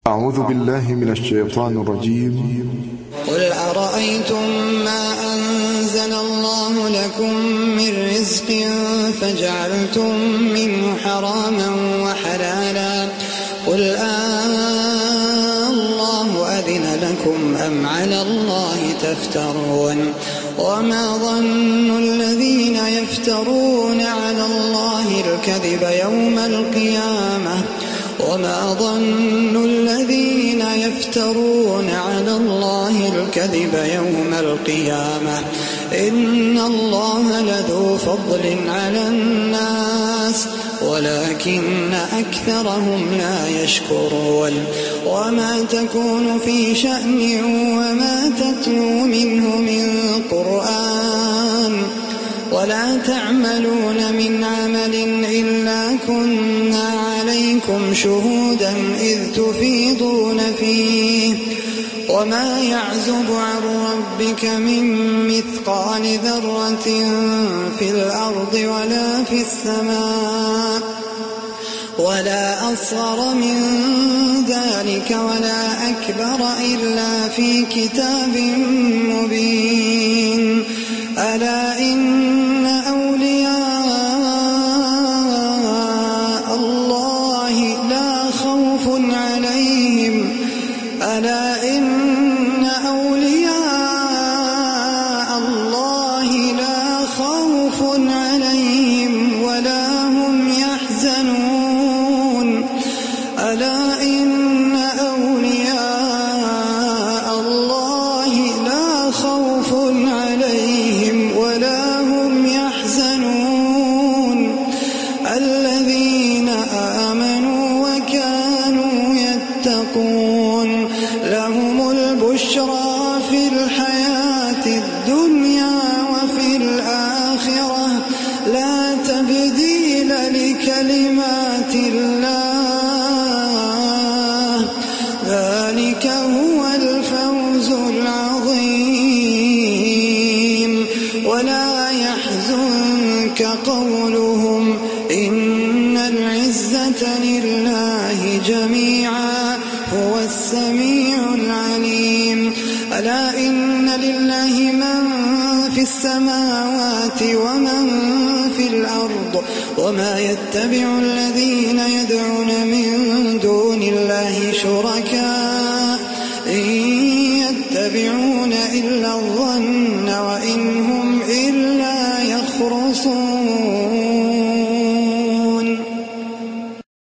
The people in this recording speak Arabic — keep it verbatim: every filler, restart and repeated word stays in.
أعوذ بالله من الشيطان الرجيم. قل أرأيتم ما أنزل الله لكم من رزق فجعلتم منه حراما وحلالا قل آه الله أذن لكم أم على الله تفترون وما ظن الذين يفترون على الله الكذب يوم القيامة وما ظن الذين يفترون على الله الكذب يوم القيامة إن الله لذو فضل على الناس ولكن أكثرهم لا يشكرون وما تكون في شأن وما تتلو منه من قرآن ولا تعملون من عمل إلا كنا عليكم شهودا إذ تفيضون فيه وما يعزب عن ربك من مثقال ذرة في الأرض ولا في السماء ولا أصغر من ذلك ولا أكبر إلا في كتاب مبين ألا إن أولياء الله لا خوف عليهم ألا إن أولياء الله لا خوف عليهم ولا هم يحزنون ألا إن أولياء الله لا خوف عليهم ولا هم يحزنون الذين آمنوا وكانوا يتقون لهم البشرى في الحياة الدنيا وفي الآخرة لا تبديل لكلمات الله ذلك هو الفوز العظيم ولا يحزنك قولهم إن العزة لله جميعا هو السميع العليم ألا إن لله من في السماوات ومن في الأرض وما يتبع الذين يدعون من دون الله شركاء